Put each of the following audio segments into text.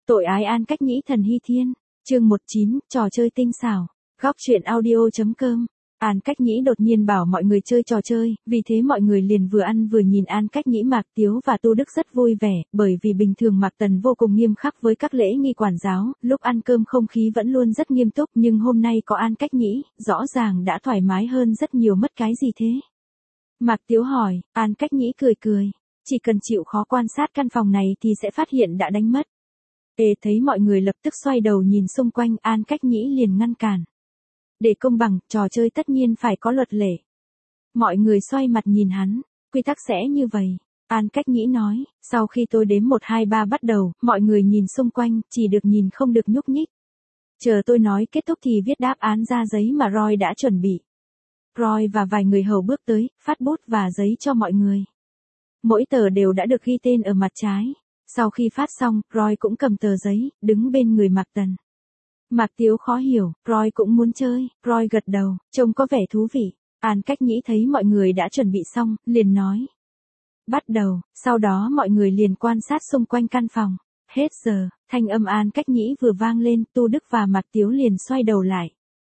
Tội ái An Cách Nhĩ Thần Hy Thiên. Chương 19, trò chơi tinh xảo. Góc truyện audio.com. An Cách Nhĩ đột nhiên bảo mọi người chơi trò chơi, vì thế mọi người liền vừa ăn vừa nhìn An Cách Nhĩ. Mạc Tiếu và Tu Đức rất vui vẻ, bởi vì bình thường Mạc Tần vô cùng nghiêm khắc với các lễ nghi quản giáo, lúc ăn cơm không khí vẫn luôn rất nghiêm túc, nhưng hôm nay có An Cách Nhĩ, rõ ràng đã thoải mái hơn rất nhiều. Mất cái gì thế? Mạc Tiếu hỏi. An Cách Nhĩ cười cười. Chỉ cần chịu khó quan sát căn phòng này thì sẽ phát hiện đã đánh mất. Thấy mọi người lập tức xoay đầu nhìn xung quanh, An Cách Nhĩ liền ngăn cản. Để công bằng, trò chơi tất nhiên phải có luật lệ. Mọi người xoay mặt nhìn hắn, quy tắc sẽ như vậy. An Cách Nhĩ nói, sau khi tôi đếm 1 2 3 bắt đầu, mọi người nhìn xung quanh, chỉ được nhìn không được nhúc nhích. Chờ tôi nói kết thúc thì viết đáp án ra giấy mà Roy đã chuẩn bị. Roy và vài người hầu bước tới, phát bút và giấy cho mọi người. Mỗi tờ đều đã được ghi tên ở mặt trái. Sau khi phát xong, Roy cũng cầm tờ giấy, đứng bên người Mạc Tần. Mạc Tiếu khó hiểu, Roy cũng muốn chơi. Roy gật đầu, trông có vẻ thú vị. An Cách Nhĩ thấy mọi người đã chuẩn bị xong, liền nói. Bắt đầu, sau đó mọi người liền quan sát xung quanh căn phòng. Hết giờ, thanh âm An Cách Nhĩ vừa vang lên, Tu Đức và Mạc Tiếu liền xoay đầu lại.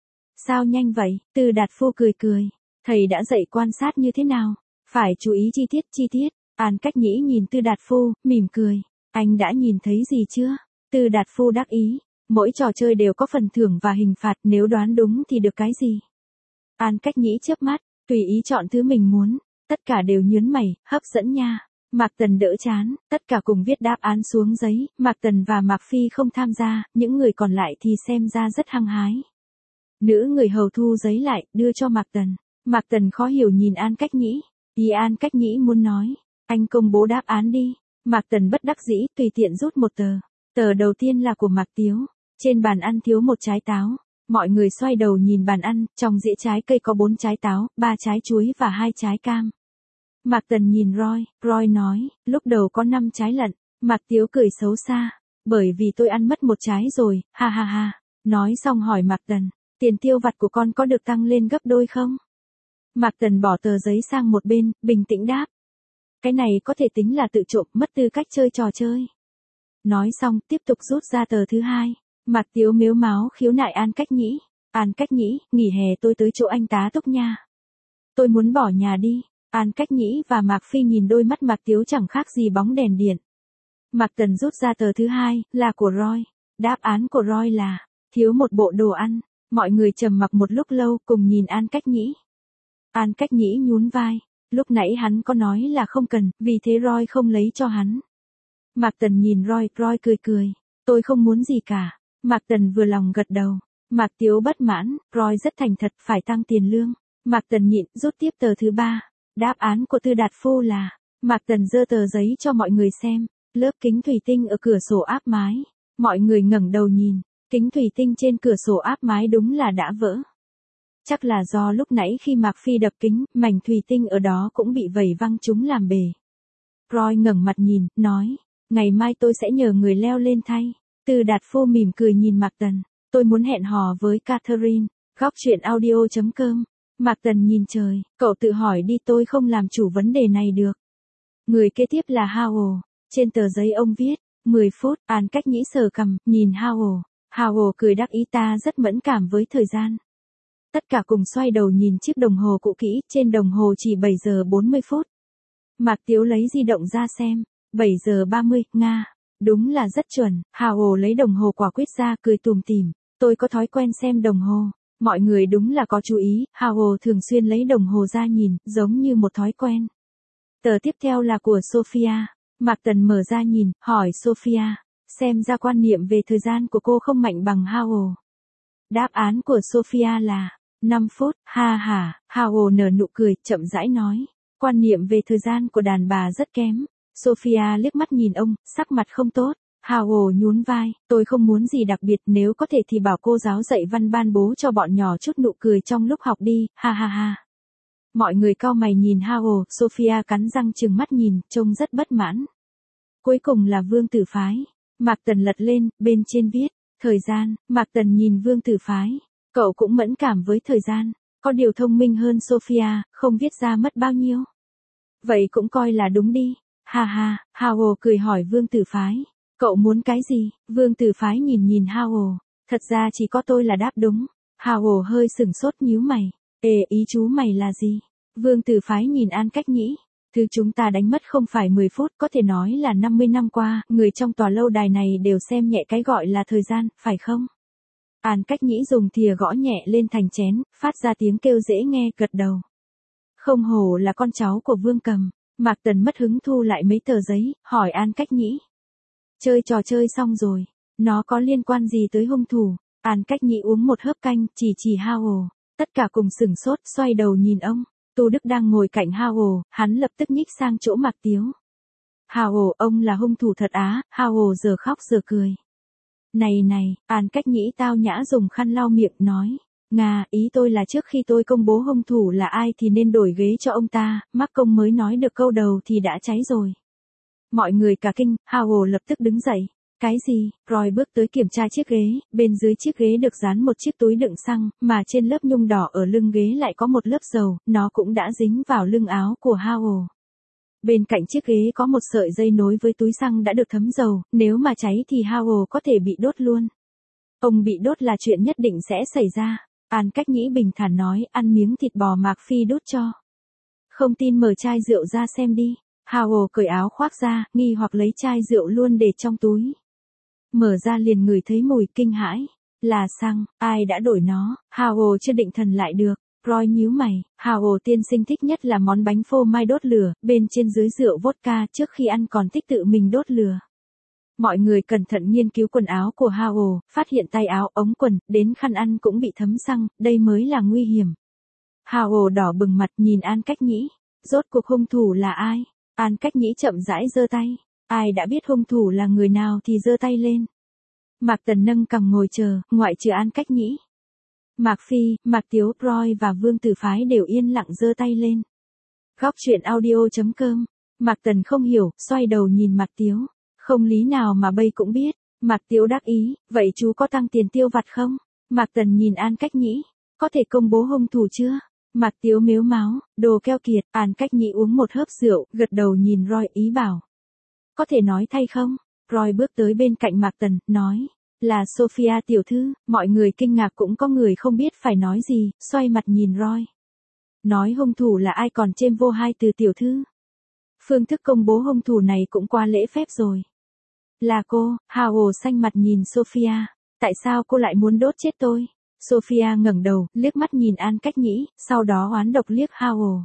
Sao nhanh vậy? Từ Đạt Phu cười cười. Thầy đã dạy quan sát như thế nào? Phải chú ý chi tiết. An Cách Nhĩ nhìn Tư Đạt Phu, mỉm cười. Anh đã nhìn thấy gì chưa? Tư Đạt Phu đắc ý. Mỗi trò chơi đều có phần thưởng và hình phạt, nếu đoán đúng thì được cái gì? An Cách Nhĩ chớp mắt, tùy ý chọn thứ mình muốn. Tất cả đều nhướng mày, hấp dẫn nha. Mạc Tần đỡ chán, tất cả cùng viết đáp án xuống giấy. Mạc Tần và Mạc Phi không tham gia, những người còn lại thì xem ra rất hăng hái. Nữ người hầu thu giấy lại, đưa cho Mạc Tần. Mạc Tần khó hiểu nhìn An Cách Nhĩ. Ý An Cách Nhĩ muốn nói, anh công bố đáp án đi. Mạc Tần bất đắc dĩ, tùy tiện rút một tờ. Tờ đầu tiên là của Mạc Tiếu. Trên bàn ăn thiếu một trái táo. Mọi người xoay đầu nhìn bàn ăn, trong dĩa trái cây có 4 trái táo, 3 trái chuối và 2 trái cam. Mạc Tần nhìn Roy, Roy nói, lúc đầu có 5 trái lận. Mạc Tiếu cười xấu xa, bởi vì tôi ăn mất 1 trái rồi, ha ha ha. Nói xong hỏi Mạc Tần, tiền tiêu vặt của con có được tăng lên gấp đôi không? Mạc Tần bỏ tờ giấy sang một bên, bình tĩnh đáp. Cái này có thể tính là tự trộm, mất tư cách chơi trò chơi. Nói xong, tiếp tục rút ra tờ thứ 2. Mạc Tiếu mếu máo khiếu nại An Cách Nhĩ. An Cách Nhĩ, nghỉ hè tôi tới chỗ anh tá túc nha. Tôi muốn bỏ nhà đi. An Cách Nhĩ và Mạc Phi nhìn đôi mắt Mạc Tiếu chẳng khác gì bóng đèn điện. Mạc Tần rút ra tờ thứ 2, là của Roy. Đáp án của Roy là, thiếu một bộ đồ ăn. Mọi người trầm mặc một lúc lâu cùng nhìn An Cách Nhĩ. An Cách Nhĩ nhún vai. Lúc nãy hắn có nói là không cần, vì thế Roy không lấy cho hắn. Mạc Tần nhìn Roy cười cười. Tôi không muốn gì cả. Mạc Tần vừa lòng gật đầu. Mạc Tiếu bất mãn, Roy rất thành thật, phải tăng tiền lương. Mạc Tần nhịn, rút tiếp tờ thứ 3. Đáp án của Tư Đạt Phu là, Mạc Tần giơ tờ giấy cho mọi người xem. Lớp kính thủy tinh ở cửa sổ áp mái. Mọi người ngẩng đầu nhìn, kính thủy tinh trên cửa sổ áp mái đúng là đã vỡ. Chắc là do lúc nãy khi Mạc Phi đập kính, mảnh thủy tinh ở đó cũng bị vẩy văng chúng làm bể. Roy ngẩng mặt nhìn, nói, ngày mai tôi sẽ nhờ người leo lên thay. Từ Đạt Phu mỉm cười nhìn Mạc Tần, tôi muốn hẹn hò với Catherine. Góc truyện audio.com. Mạc Tần nhìn trời, cậu tự hỏi đi, tôi không làm chủ vấn đề này được. Người kế tiếp là Howell. Trên tờ giấy ông viết, 10 phút, An Cách Nhĩ sờ cằm, nhìn Howell. Howell cười đắc ý, ta rất mẫn cảm với thời gian. Tất cả cùng xoay đầu nhìn chiếc đồng hồ cũ kỹ, trên đồng hồ chỉ 7 giờ 40 phút. Mạc Tiếu lấy di động ra xem, 7 giờ 30, Nga. Đúng là rất chuẩn. Howell lấy đồng hồ quả quyết ra, cười tủm tỉm. Tôi có thói quen xem đồng hồ. Mọi người đúng là có chú ý, Howell thường xuyên lấy đồng hồ ra nhìn, giống như một thói quen. Tờ tiếp theo là của Sophia. Mạc Tần mở ra nhìn, hỏi Sophia, xem ra quan niệm về thời gian của cô không mạnh bằng Howell. Đáp án của Sophia là 5 phút, ha ha. Howell nở nụ cười, chậm rãi nói, quan niệm về thời gian của đàn bà rất kém. Sophia liếc mắt nhìn ông, sắc mặt không tốt. Howell nhún vai, tôi không muốn gì đặc biệt, nếu có thể thì bảo cô giáo dạy văn ban bố cho bọn nhỏ chút nụ cười trong lúc học đi, ha ha ha. Mọi người cau mày nhìn Howell, Sophia cắn răng trừng mắt nhìn, trông rất bất mãn. Cuối cùng là Vương Tử Phái. Mạc Tần lật lên, bên trên viết, thời gian. Mạc Tần nhìn Vương Tử Phái. Cậu cũng mẫn cảm với thời gian, có điều thông minh hơn Sophia, không viết ra mất bao nhiêu. Vậy cũng coi là đúng đi. Ha ha, Howell cười hỏi Vương Tử Phái. Cậu muốn cái gì? Vương Tử Phái nhìn nhìn Hao. Thật ra chỉ có tôi là đáp đúng. Hao hơi sừng sốt nhíu mày. Ý chú mày là gì? Vương Tử Phái nhìn An Cách Nhĩ. Thứ chúng ta đánh mất không phải 10 phút, có thể nói là 50 năm qua, người trong tòa lâu đài này đều xem nhẹ cái gọi là thời gian, phải không? An Cách Nhĩ dùng thìa gõ nhẹ lên thành chén, phát ra tiếng kêu dễ nghe, gật đầu. Không hổ là con cháu của Vương Cầm. Mạc Tần mất hứng thu lại mấy tờ giấy, hỏi An Cách Nhĩ. Chơi trò chơi xong rồi, nó có liên quan gì tới hung thủ? An Cách Nhĩ uống một hớp canh, chỉ Hao. Tất cả cùng sửng sốt, xoay đầu nhìn ông. Tô Đức đang ngồi cạnh Hao, hắn lập tức nhích sang chỗ Mạc Tiếu. Hao, ông là hung thủ thật á? Hao giờ khóc giờ cười. Này, An Cách Nhĩ tao nhã dùng khăn lau miệng nói. Ý tôi là trước khi tôi công bố hung thủ là ai thì nên đổi ghế cho ông ta, mắc công mới nói được câu đầu thì đã cháy rồi. Mọi người cả kinh, Hao lập tức đứng dậy. Cái gì? Roy bước tới kiểm tra chiếc ghế, bên dưới chiếc ghế được dán một chiếc túi đựng xăng, mà trên lớp nhung đỏ ở lưng ghế lại có một lớp dầu, nó cũng đã dính vào lưng áo của Hao. Bên cạnh chiếc ghế có một sợi dây nối với túi xăng đã được thấm dầu, nếu mà cháy thì Hao có thể bị đốt luôn. Ông bị đốt là chuyện nhất định sẽ xảy ra. An Cách Nhĩ bình thản nói, ăn miếng thịt bò Mạc Phi đốt cho. Không tin mở chai rượu ra xem đi. Hao cởi áo khoác ra, nghi hoặc lấy chai rượu luôn để trong túi. Mở ra liền ngửi thấy mùi kinh hãi. Là xăng, ai đã đổi nó? Hao chưa định thần lại được. Roy nhíu mày, Hao tiên sinh thích nhất là món bánh phô mai đốt lửa, bên trên dưới rượu vodka, trước khi ăn còn thích tự mình đốt lửa. Mọi người cẩn thận nghiên cứu quần áo của Hao, phát hiện tay áo, ống quần, đến khăn ăn cũng bị thấm xăng, đây mới là nguy hiểm. Hao đỏ bừng mặt nhìn An Cách Nhĩ. Rốt cuộc hung thủ là ai? An Cách Nhĩ chậm rãi giơ tay. Ai đã biết hung thủ là người nào thì giơ tay lên. Mạc Tần nâng cằm ngồi chờ, ngoại trừ An Cách Nhĩ. Mạc Phi, Mạc Tiếu, Roy và Vương Tử Phái đều yên lặng giơ tay lên. Góc truyện audio.com. Mạc Tần không hiểu, xoay đầu nhìn Mạc Tiếu. Không lý nào mà bây cũng biết. Mạc Tiếu đắc ý, vậy chú có tăng tiền tiêu vặt không? Mạc Tần nhìn An Cách Nhĩ. Có thể công bố hung thủ chưa? Mạc Tiếu mếu máo, đồ keo kiệt. An Cách Nhĩ uống một hớp rượu, gật đầu nhìn Roy ý bảo. Có thể nói thay không? Roy bước tới bên cạnh Mạc Tần, nói. Là Sophia tiểu thư, mọi người kinh ngạc cũng có người không biết phải nói gì, xoay mặt nhìn Roy. Nói hung thủ là ai còn chêm vô hai từ tiểu thư. Phương thức công bố hung thủ này cũng qua lễ phép rồi. Là cô, Hao xanh mặt nhìn Sophia. Tại sao cô lại muốn đốt chết tôi? Sophia ngẩng đầu, liếc mắt nhìn An Cách Nhĩ, sau đó oán độc liếc Hao.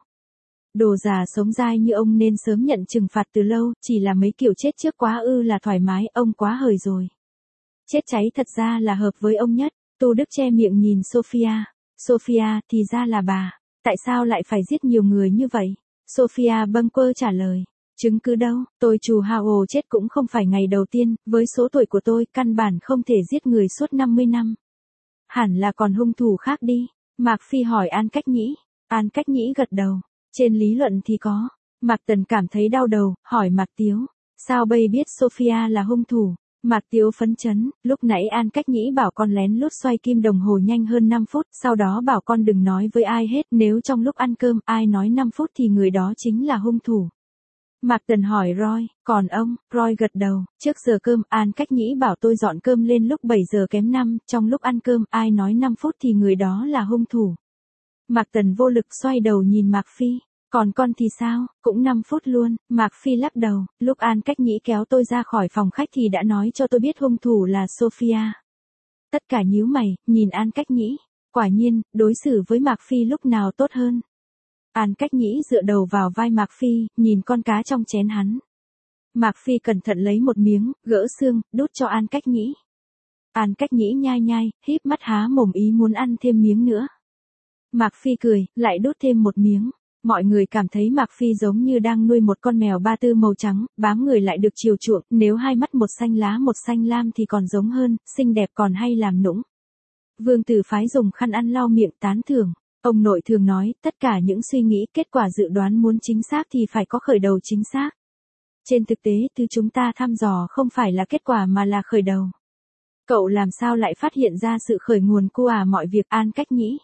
Đồ già sống dai như ông nên sớm nhận trừng phạt từ lâu, chỉ là mấy kiểu chết trước quá là thoải mái, ông quá hời rồi. Chết cháy thật ra là hợp với ông nhất. Tô Đức che miệng nhìn Sophia. Sophia, thì ra là bà. Tại sao lại phải giết nhiều người như vậy? Sophia bâng quơ trả lời. Chứng cứ đâu, tôi trù Hao chết cũng không phải ngày đầu tiên, với số tuổi của tôi, căn bản không thể giết người suốt 50 năm. Hẳn là còn hung thủ khác đi. Mạc Phi hỏi An Cách Nhĩ. An Cách Nhĩ gật đầu. Trên lý luận thì có. Mạc Tần cảm thấy đau đầu, hỏi Mạc Tiếu. Sao bây biết Sophia là hung thủ? Mạc Tiếu phấn chấn, lúc nãy An Cách Nhĩ bảo con lén lút xoay kim đồng hồ nhanh hơn 5 phút, sau đó bảo con đừng nói với ai hết, nếu trong lúc ăn cơm ai nói 5 phút thì người đó chính là hung thủ. Mạc Tần hỏi Roy, còn ông? Roy gật đầu, trước giờ cơm, An Cách Nhĩ bảo tôi dọn cơm lên lúc 7 giờ kém 5, trong lúc ăn cơm, ai nói 5 phút thì người đó là hung thủ. Mạc Tần vô lực xoay đầu nhìn Mạc Phi. Còn con thì sao, cũng 5 phút luôn. Mạc Phi lắc đầu, lúc An Cách Nhĩ kéo tôi ra khỏi phòng khách thì đã nói cho tôi biết hung thủ là Sophia. Tất cả nhíu mày, nhìn An Cách Nhĩ. Quả nhiên, đối xử với Mạc Phi lúc nào tốt hơn. An Cách Nhĩ dựa đầu vào vai Mạc Phi, nhìn con cá trong chén hắn. Mạc Phi cẩn thận lấy một miếng, gỡ xương, đút cho An Cách Nhĩ. An Cách Nhĩ nhai nhai, híp mắt há mồm ý muốn ăn thêm miếng nữa. Mạc Phi cười, lại đút thêm một miếng. Mọi người cảm thấy Mạc Phi giống như đang nuôi một con mèo ba tư màu trắng, bám người lại được chiều chuộng, nếu hai mắt một xanh lá một xanh lam thì còn giống hơn, xinh đẹp còn hay làm nũng. Vương Tử Phái dùng khăn ăn lau miệng tán thưởng. Ông nội thường nói, tất cả những suy nghĩ, kết quả dự đoán muốn chính xác thì phải có khởi đầu chính xác. Trên thực tế, thứ chúng ta thăm dò không phải là kết quả mà là khởi đầu. Cậu làm sao lại phát hiện ra sự khởi nguồn của mọi việc? An Cách Nhĩ.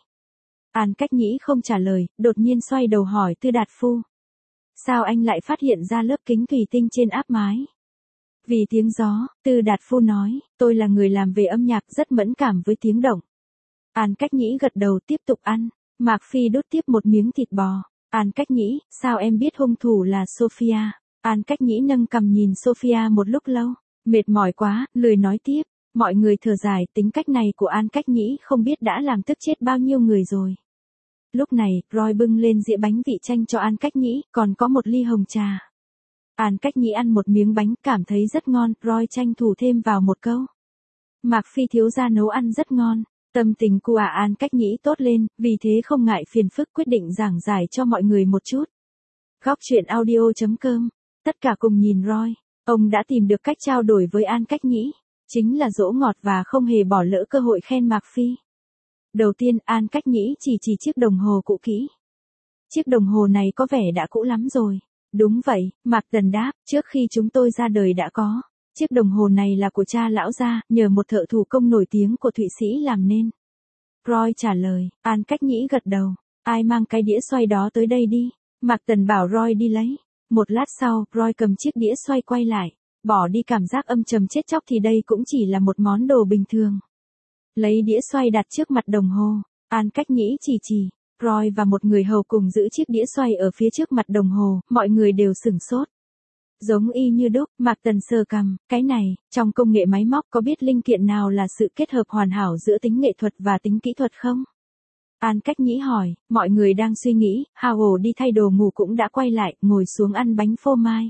An Cách Nhĩ không trả lời, đột nhiên xoay đầu hỏi Tư Đạt Phu. Sao anh lại phát hiện ra lớp kính thủy tinh trên áp mái? Vì tiếng gió, Tư Đạt Phu nói, tôi là người làm về âm nhạc rất mẫn cảm với tiếng động. An Cách Nhĩ gật đầu tiếp tục ăn. Mạc Phi đút tiếp một miếng thịt bò. An Cách Nhĩ, sao em biết hung thủ là Sophia? An Cách Nhĩ nâng cằm nhìn Sophia một lúc lâu. Mệt mỏi quá, lười nói tiếp. Mọi người thở dài, tính cách này của An Cách Nhĩ không biết đã làm tức chết bao nhiêu người rồi. Lúc này, Roy bưng lên dĩa bánh vị chanh cho An Cách Nhĩ, còn có một ly hồng trà. An Cách Nhĩ ăn một miếng bánh, cảm thấy rất ngon, Roy tranh thủ thêm vào một câu. Mạc Phi thiếu gia nấu ăn rất ngon. Tâm tình của An Cách Nhĩ tốt lên, vì thế không ngại phiền phức quyết định giảng giải cho mọi người một chút. Góc truyện audio.com. Tất cả cùng nhìn Roy. Ông đã tìm được cách trao đổi với An Cách Nhĩ. Chính là dỗ ngọt và không hề bỏ lỡ cơ hội khen Mạc Phi. Đầu tiên, An Cách Nhĩ chỉ chiếc đồng hồ cũ kỹ. Chiếc đồng hồ này có vẻ đã cũ lắm rồi. Đúng vậy, Mạc Tần đáp, trước khi chúng tôi ra đời đã có. Chiếc đồng hồ này là của cha lão gia, nhờ một thợ thủ công nổi tiếng của Thụy Sĩ làm nên. Roy trả lời, An Cách Nhĩ gật đầu. Ai mang cái đĩa xoay đó tới đây đi. Mạc Tần bảo Roy đi lấy. Một lát sau, Roy cầm chiếc đĩa xoay quay lại. Bỏ đi cảm giác âm trầm chết chóc thì đây cũng chỉ là một món đồ bình thường. Lấy đĩa xoay đặt trước mặt đồng hồ. An Cách Nhĩ chỉ. Roy và một người hầu cùng giữ chiếc đĩa xoay ở phía trước mặt đồng hồ, mọi người đều sửng sốt. Giống y như đúc, Mạc Tần sờ cằm, cái này, trong công nghệ máy móc có biết linh kiện nào là sự kết hợp hoàn hảo giữa tính nghệ thuật và tính kỹ thuật không? An Cách Nhĩ hỏi, mọi người đang suy nghĩ, Hào đi thay đồ ngủ cũng đã quay lại, ngồi xuống ăn bánh phô mai.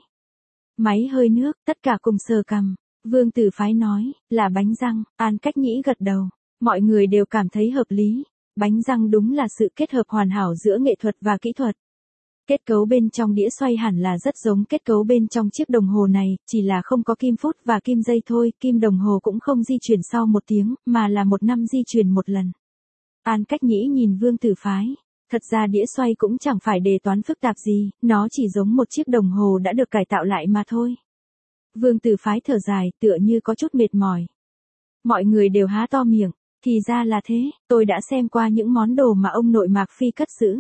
Máy hơi nước, tất cả cùng sờ cằm. Vương Tử Phái nói, là bánh răng, An Cách Nhĩ gật đầu. Mọi người đều cảm thấy hợp lý. Bánh răng đúng là sự kết hợp hoàn hảo giữa nghệ thuật và kỹ thuật. Kết cấu bên trong đĩa xoay hẳn là rất giống kết cấu bên trong chiếc đồng hồ này, chỉ là không có kim phút và kim dây thôi, kim đồng hồ cũng không di chuyển sau 1 tiếng, mà là 1 năm di chuyển 1 lần. An Cách Nhĩ nhìn Vương Tử Phái. Thật ra đĩa xoay cũng chẳng phải đề toán phức tạp gì, nó chỉ giống một chiếc đồng hồ đã được cải tạo lại mà thôi. Vương Tử Phái thở dài, tựa như có chút mệt mỏi. Mọi người đều há to miệng. Thì ra là thế, tôi đã xem qua những món đồ mà ông nội Mạc Phi cất giữ.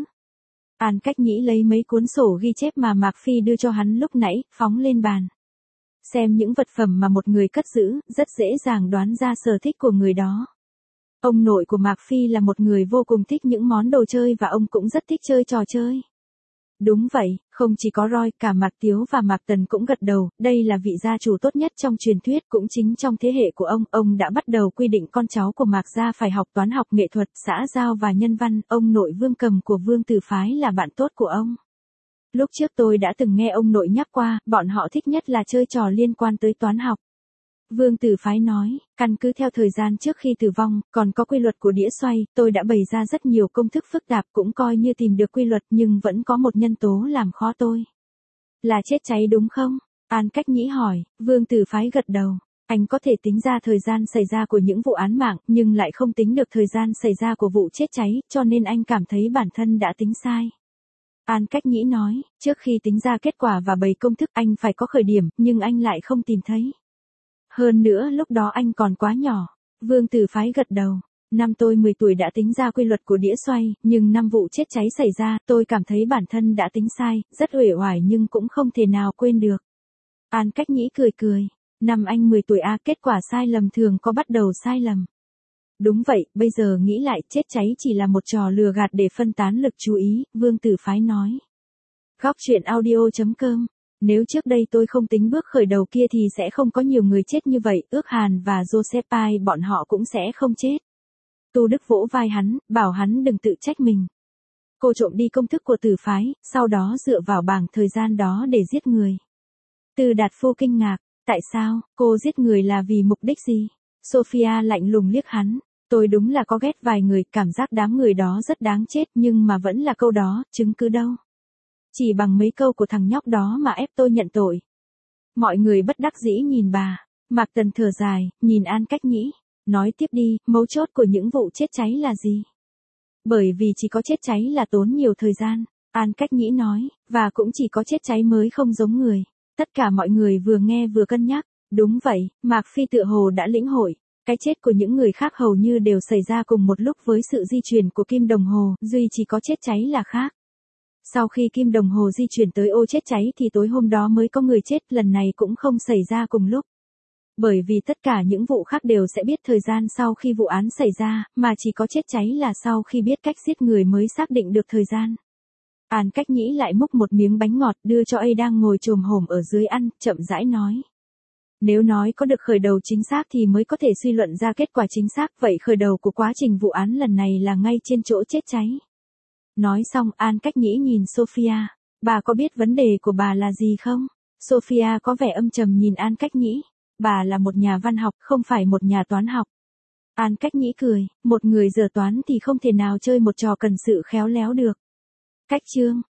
An Cách Nhĩ lấy mấy cuốn sổ ghi chép mà Mạc Phi đưa cho hắn lúc nãy, phóng lên bàn. Xem những vật phẩm mà một người cất giữ, rất dễ dàng đoán ra sở thích của người đó. Ông nội của Mạc Phi là một người vô cùng thích những món đồ chơi và ông cũng rất thích chơi trò chơi. Đúng vậy, không chỉ có Roy, cả Mạc Tiếu và Mạc Tần cũng gật đầu, đây là vị gia chủ tốt nhất trong truyền thuyết, cũng chính trong thế hệ của ông đã bắt đầu quy định con cháu của Mạc gia phải học toán học nghệ thuật, xã giao và nhân văn, ông nội Vương Cầm của Vương Tử Phái là bạn tốt của ông. Lúc trước tôi đã từng nghe ông nội nhắc qua, bọn họ thích nhất là chơi trò liên quan tới toán học. Vương Tử Phái nói, căn cứ theo thời gian trước khi tử vong, còn có quy luật của đĩa xoay, tôi đã bày ra rất nhiều công thức phức tạp cũng coi như tìm được quy luật nhưng vẫn có một nhân tố làm khó tôi. Là chết cháy đúng không? An Cách Nhĩ hỏi, Vương Tử Phái gật đầu. Anh có thể tính ra thời gian xảy ra của những vụ án mạng nhưng lại không tính được thời gian xảy ra của vụ chết cháy, cho nên anh cảm thấy bản thân đã tính sai. An Cách Nhĩ nói, trước khi tính ra kết quả và bày công thức anh phải có khởi điểm, nhưng anh lại không tìm thấy. Hơn nữa lúc đó anh còn quá nhỏ. Vương Tử Phái gật đầu. Năm tôi 10 tuổi đã tính ra quy luật của đĩa xoay, nhưng năm vụ chết cháy xảy ra, tôi cảm thấy bản thân đã tính sai, rất uể oải nhưng cũng không thể nào quên được. An Cách Nhĩ cười. Năm anh 10 tuổi kết quả sai lầm thường có bắt đầu sai lầm. Đúng vậy, bây giờ nghĩ lại chết cháy chỉ là một trò lừa gạt để phân tán lực chú ý, Vương Tử Phái nói. Góc truyện audio.com. Nếu trước đây tôi không tính bước khởi đầu kia thì sẽ không có nhiều người chết như vậy, Ước Hàn và Joseph Pai bọn họ cũng sẽ không chết. Tu Đức vỗ vai hắn, bảo hắn đừng tự trách mình. Cô trộm đi công thức của Tử Phái, sau đó dựa vào bảng thời gian đó để giết người. Tư Đạt Phu kinh ngạc, tại sao, cô giết người là vì mục đích gì? Sophia lạnh lùng liếc hắn, tôi đúng là có ghét vài người, cảm giác đám người đó rất đáng chết nhưng mà vẫn là câu đó, chứng cứ đâu. Chỉ bằng mấy câu của thằng nhóc đó mà ép tôi nhận tội. Mọi người bất đắc dĩ nhìn bà. Mạc Tần thở dài, nhìn An Cách Nhĩ. Nói tiếp đi, mấu chốt của những vụ chết cháy là gì? Bởi vì chỉ có chết cháy là tốn nhiều thời gian. An Cách Nhĩ nói, và cũng chỉ có chết cháy mới không giống người. Tất cả mọi người vừa nghe vừa cân nhắc. Đúng vậy, Mạc Phi tựa hồ đã lĩnh hội. Cái chết của những người khác hầu như đều xảy ra cùng một lúc với sự di chuyển của kim đồng hồ, duy chỉ có chết cháy là khác. Sau khi kim đồng hồ di chuyển tới ô chết cháy thì tối hôm đó mới có người chết, lần này cũng không xảy ra cùng lúc. Bởi vì tất cả những vụ khác đều sẽ biết thời gian sau khi vụ án xảy ra, mà chỉ có chết cháy là sau khi biết cách giết người mới xác định được thời gian. An Cách Nhĩ lại múc một miếng bánh ngọt đưa cho A đang ngồi chồm hổm ở dưới ăn, chậm rãi nói. Nếu nói có được khởi đầu chính xác thì mới có thể suy luận ra kết quả chính xác, vậy khởi đầu của quá trình vụ án lần này là ngay trên chỗ chết cháy. Nói xong An Cách Nhĩ nhìn Sophia, bà có biết vấn đề của bà là gì không? Sophia có vẻ âm trầm nhìn An Cách Nhĩ, bà là một nhà văn học, không phải một nhà toán học. An Cách Nhĩ cười, một người dở toán thì không thể nào chơi một trò cần sự khéo léo được. Cách chương